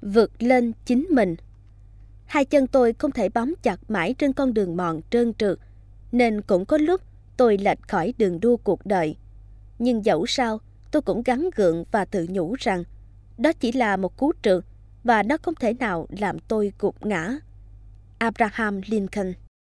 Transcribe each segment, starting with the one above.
vượt lên chính mình. Hai chân tôi không thể bám chặt mãi trên con đường mòn trơn trượt, nên cũng có lúc tôi lệch khỏi đường đua cuộc đời. Nhưng dẫu sao, tôi cũng gắng gượng và tự nhủ rằng đó chỉ là một cú trượt và nó không thể nào làm tôi gục ngã. Abraham Lincoln.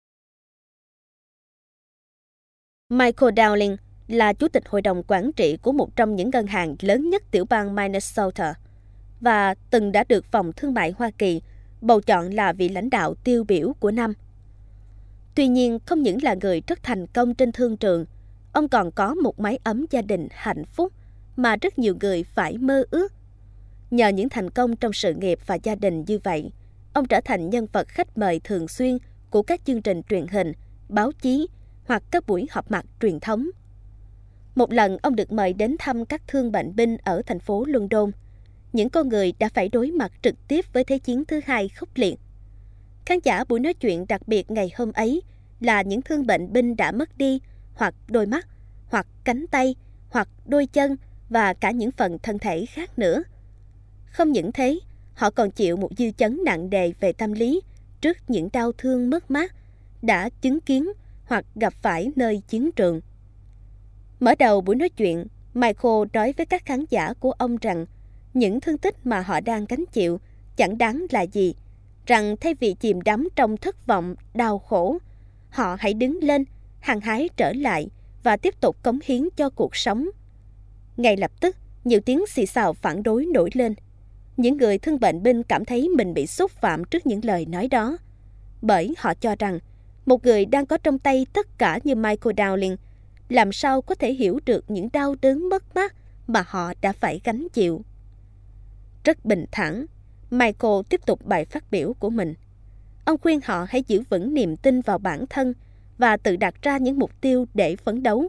Michael Dowling là chủ tịch hội đồng quản trị của một trong những ngân hàng lớn nhất tiểu bang Minnesota và từng đã được Phòng Thương mại Hoa Kỳ bầu chọn là vị lãnh đạo tiêu biểu của năm. Tuy nhiên, không những là người rất thành công trên thương trường, ông còn có một mái ấm gia đình hạnh phúc mà rất nhiều người phải mơ ước. Nhờ những thành công trong sự nghiệp và gia đình như vậy, ông trở thành nhân vật khách mời thường xuyên của các chương trình truyền hình, báo chí hoặc các buổi họp mặt truyền thống. Một lần, ông được mời đến thăm các thương bệnh binh ở thành phố London, những con người đã phải đối mặt trực tiếp với Thế chiến thứ hai khốc liệt. Khán giả buổi nói chuyện đặc biệt ngày hôm ấy là những thương bệnh binh đã mất đi hoặc đôi mắt, hoặc cánh tay, hoặc đôi chân và cả những phần thân thể khác nữa. Không những thế, họ còn chịu một dư chấn nặng nề về tâm lý trước những đau thương mất mát đã chứng kiến hoặc gặp phải nơi chiến trường. Mở đầu buổi nói chuyện, Michael nói với các khán giả của ông rằng những thương tích mà họ đang gánh chịu chẳng đáng là gì, rằng thay vì chìm đắm trong thất vọng, đau khổ, họ hãy đứng lên, hăng hái trở lại và tiếp tục cống hiến cho cuộc sống. Ngay lập tức, nhiều tiếng xì xào phản đối nổi lên. Những người thương bệnh binh cảm thấy mình bị xúc phạm trước những lời nói đó, bởi họ cho rằng một người đang có trong tay tất cả như Michael Dowling làm sao có thể hiểu được những đau đớn mất mát mà họ đã phải gánh chịu. Rất bình thản, Michael tiếp tục bài phát biểu của mình. Ông khuyên họ hãy giữ vững niềm tin vào bản thân và tự đặt ra những mục tiêu để phấn đấu.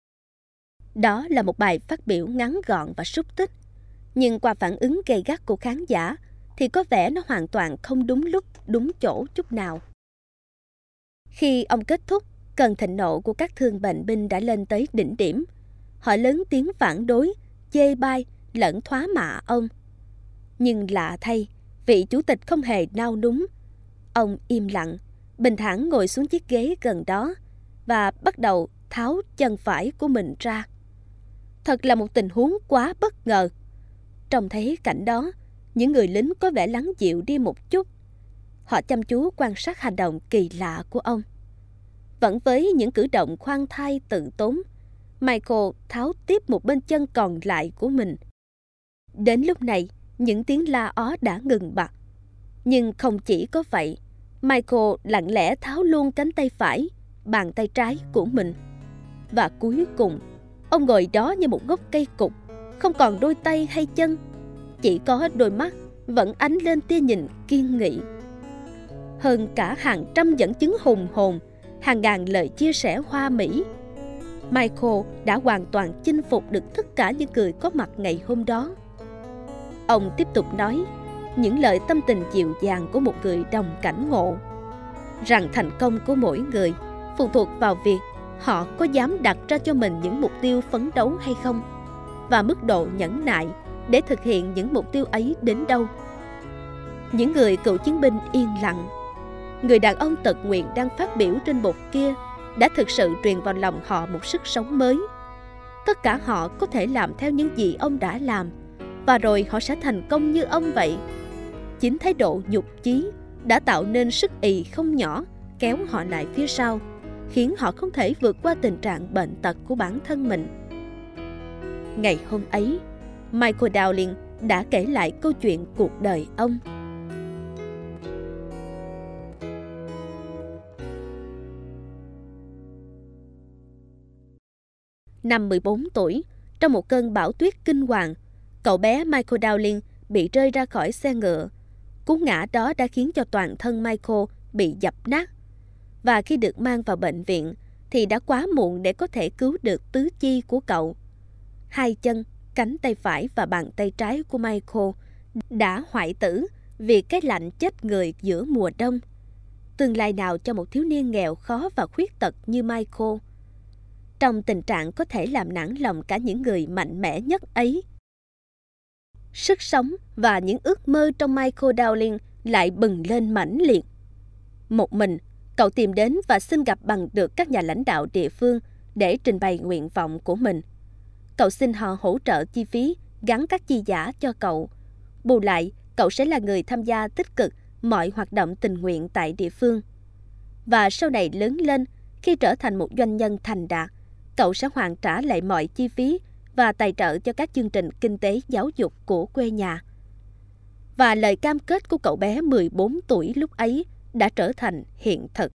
Đó là một bài phát biểu ngắn gọn và xúc tích, nhưng qua phản ứng gay gắt của khán giả thì có vẻ nó hoàn toàn không đúng lúc, đúng chỗ chút nào. Khi ông kết thúc, cơn thịnh nộ của các thương bệnh binh đã lên tới đỉnh điểm. Họ lớn tiếng phản đối, chê bai, lẫn thóa mạ ông. Nhưng lạ thay, vị chủ tịch không hề nao núng. Ông im lặng, bình thản ngồi xuống chiếc ghế gần đó và bắt đầu tháo chân phải của mình ra. Thật là một tình huống quá bất ngờ. Trông thấy cảnh đó, những người lính có vẻ lắng dịu đi một chút. Họ chăm chú quan sát hành động kỳ lạ của ông. Vẫn với những cử động khoan thai tự tốn, Michael tháo tiếp một bên chân còn lại của mình. Đến lúc này, những tiếng la ó đã ngừng bặt. Nhưng không chỉ có vậy, Michael lặng lẽ tháo luôn cánh tay phải, bàn tay trái của mình. Và cuối cùng, ông ngồi đó như một gốc cây cục, không còn đôi tay hay chân, chỉ có đôi mắt vẫn ánh lên tia nhìn kiên nghị. Hơn cả hàng trăm dẫn chứng hùng hồn, hàng ngàn lời chia sẻ hoa mỹ, Michael đã hoàn toàn chinh phục được tất cả những người có mặt ngày hôm đó. Ông tiếp tục nói những lời tâm tình dịu dàng của một người đồng cảnh ngộ, rằng thành công của mỗi người phụ thuộc vào việc họ có dám đặt ra cho mình những mục tiêu phấn đấu hay không, và mức độ nhẫn nại để thực hiện những mục tiêu ấy đến đâu. Những người cựu chiến binh yên lặng. Người đàn ông tật nguyền đang phát biểu trên bục kia đã thực sự truyền vào lòng họ một sức sống mới. Tất cả họ có thể làm theo những gì ông đã làm, và rồi họ sẽ thành công như ông vậy. Chính thái độ nhục chí đã tạo nên sức ì không nhỏ kéo họ lại phía sau, khiến họ không thể vượt qua tình trạng bệnh tật của bản thân mình. Ngày hôm ấy, Michael Dowling đã kể lại câu chuyện cuộc đời ông. Năm 14 tuổi, trong một cơn bão tuyết kinh hoàng, cậu bé Michael Dowling bị rơi ra khỏi xe ngựa. Cú ngã đó đã khiến cho toàn thân Michael bị dập nát. Và khi được mang vào bệnh viện thì đã quá muộn để có thể cứu được tứ chi của cậu. Hai chân, cánh tay phải và bàn tay trái của Michael đã hoại tử vì cái lạnh chết người giữa mùa đông. Tương lai nào cho một thiếu niên nghèo khó và khuyết tật như Michael? Trong tình trạng có thể làm nản lòng cả những người mạnh mẽ nhất ấy. sức sống và những ước mơ trong Michael Dowling lại bừng lên mãnh liệt. Một mình, cậu tìm đến và xin gặp bằng được các nhà lãnh đạo địa phương để trình bày nguyện vọng của mình. Cậu xin họ hỗ trợ chi phí, gắn các chi giả cho cậu. Bù lại, cậu sẽ là người tham gia tích cực mọi hoạt động tình nguyện tại địa phương. Và sau này lớn lên, khi trở thành một doanh nhân thành đạt, cậu sẽ hoàn trả lại mọi chi phí và tài trợ cho các chương trình kinh tế giáo dục của quê nhà. Và lời cam kết của cậu bé 14 tuổi lúc ấy đã trở thành hiện thực.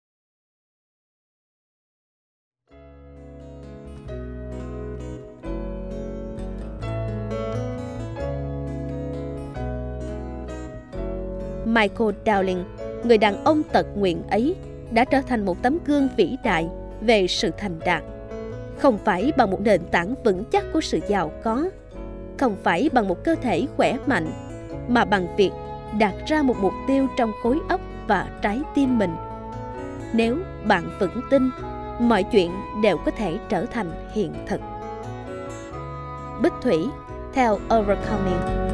Michael Dowling, người đàn ông tật nguyền ấy, đã trở thành một tấm gương vĩ đại về sự thành đạt. Không phải bằng một nền tảng vững chắc của sự giàu có, không phải bằng một cơ thể khỏe mạnh, mà bằng việc đặt ra một mục tiêu trong khối óc và trái tim mình. Nếu bạn vững tin, mọi chuyện đều có thể trở thành hiện thực. Bích Thủy, theo Overcoming.